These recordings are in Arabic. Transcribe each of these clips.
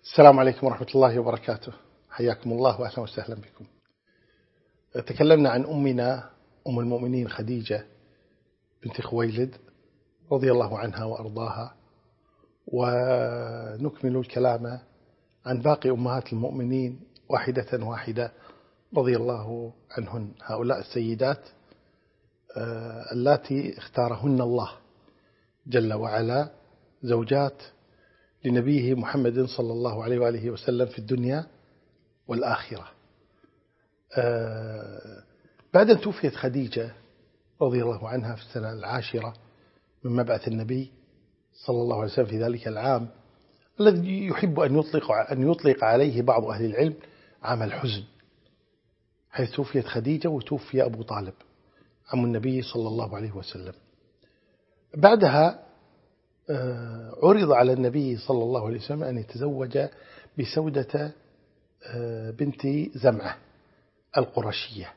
السلام عليكم ورحمة الله وبركاته. حياكم الله وأهلا وسهلا بكم. تكلمنا عن أمنا أم المؤمنين خديجة بنت خويلد رضي الله عنها وأرضاها، ونكمل الكلام عن باقي أمهات المؤمنين واحدة واحدة رضي الله عنهن. هؤلاء السيدات اللاتي اختارهن الله جل وعلا زوجات لنبيه محمد صلى الله عليه وآله وسلم في الدنيا والآخرة. بعد أن توفيت خديجة رضي الله عنها في السنة 10 من مبعث النبي صلى الله عليه وسلم في ذلك العام الذي يحب أن يطلق عليه بعض أهل العلم عام الحزن، حيث توفيت خديجة وتوفي أبو طالب عم النبي صلى الله عليه وسلم. بعدها عرض على النبي صلى الله عليه وسلم أن يتزوج بسودة بنت زمعة القرشية،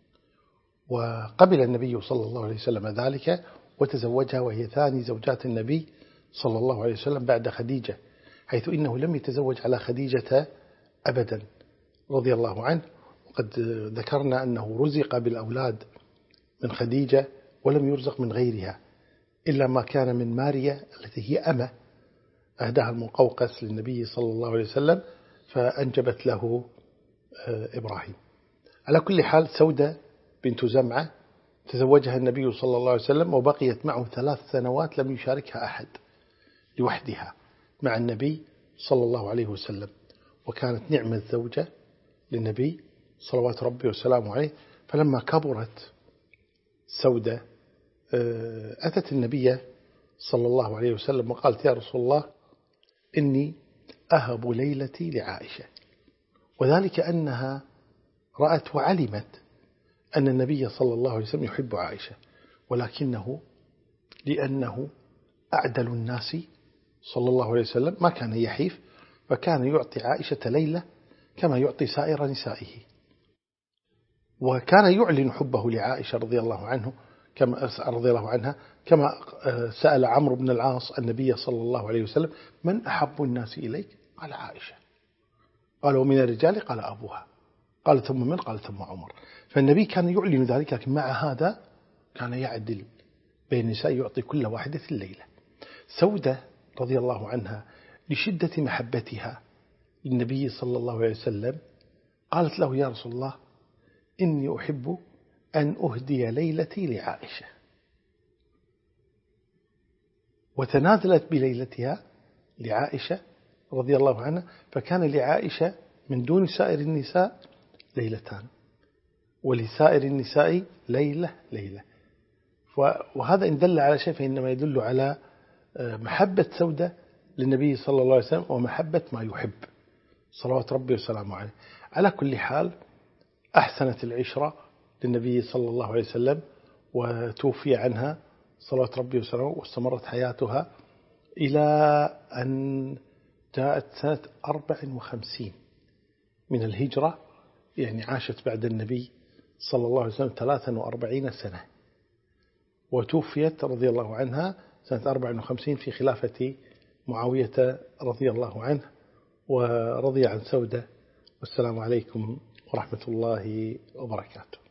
وقبل النبي صلى الله عليه وسلم ذلك وتزوجها، وهي ثاني زوجات النبي صلى الله عليه وسلم بعد خديجة، حيث إنه لم يتزوج على خديجة أبدا رضي الله عنه. وقد ذكرنا أنه رزق بالأولاد من خديجة ولم يرزق من غيرها إلا ما كان من ماريا التي هي أمة أهداها المقوقس للنبي صلى الله عليه وسلم فأنجبت له إبراهيم. على كل حال سودة بنت زمعة تزوجها النبي صلى الله عليه وسلم وبقيت معه 3 سنوات لم يشاركها أحد، لوحدها مع النبي صلى الله عليه وسلم، وكانت نعمة زوجة للنبي صلوات ربي وسلامه عليه. فلما كبرت سودة أتت النبي صلى الله عليه وسلم وقالت: يا رسول الله، إني أهب ليلتي لعائشة، وذلك أنها رأت وعلمت أن النبي صلى الله عليه وسلم يحب عائشة، ولكنه لأنه أعدل الناس صلى الله عليه وسلم ما كان يحيف، فكان يعطي عائشة ليلة كما يعطي سائر نسائه، وكان يعلن حبه لعائشة رضي الله عنها كما سأل عمرو بن العاص النبي صلى الله عليه وسلم: من أحب الناس إليك؟ قال: عائشة. قال: ومن الرجال؟ قال: أبوها. قال: ثم من؟ قال: ثم عمر. فالنبي كان يعلن ذلك، لكن مع هذا كان يعدل بين النساء، يعطي كل واحدة الليلة. سودة رضي الله عنها لشدة محبتها للنبي صلى الله عليه وسلم قالت له: يا رسول الله، إني أحب أن أهدي ليلتي لعائشة، وتنازلت بليلتها لعائشة رضي الله عنها، فكان لعائشة من دون سائر النساء ليلتان، ولسائر النساء ليلة. وهذا إن دل على شيء فإنما يدل على محبة سودة للنبي صلى الله عليه وسلم ومحبة ما يحب صلوات ربي وسلامه عليه. على كل حال أحسنت العشرة للنبي صلى الله عليه وسلم وتوفي عنها صلوات ربي وسلامه، واستمرت حياتها إلى أن جاءت سنة 54 من الهجرة، يعني عاشت بعد النبي صلى الله عليه وسلم 43 سنة، وتوفيت رضي الله عنها سنة 54 في خلافة معاوية رضي الله عنه، ورضي عن سودة. والسلام عليكم ورحمة الله وبركاته.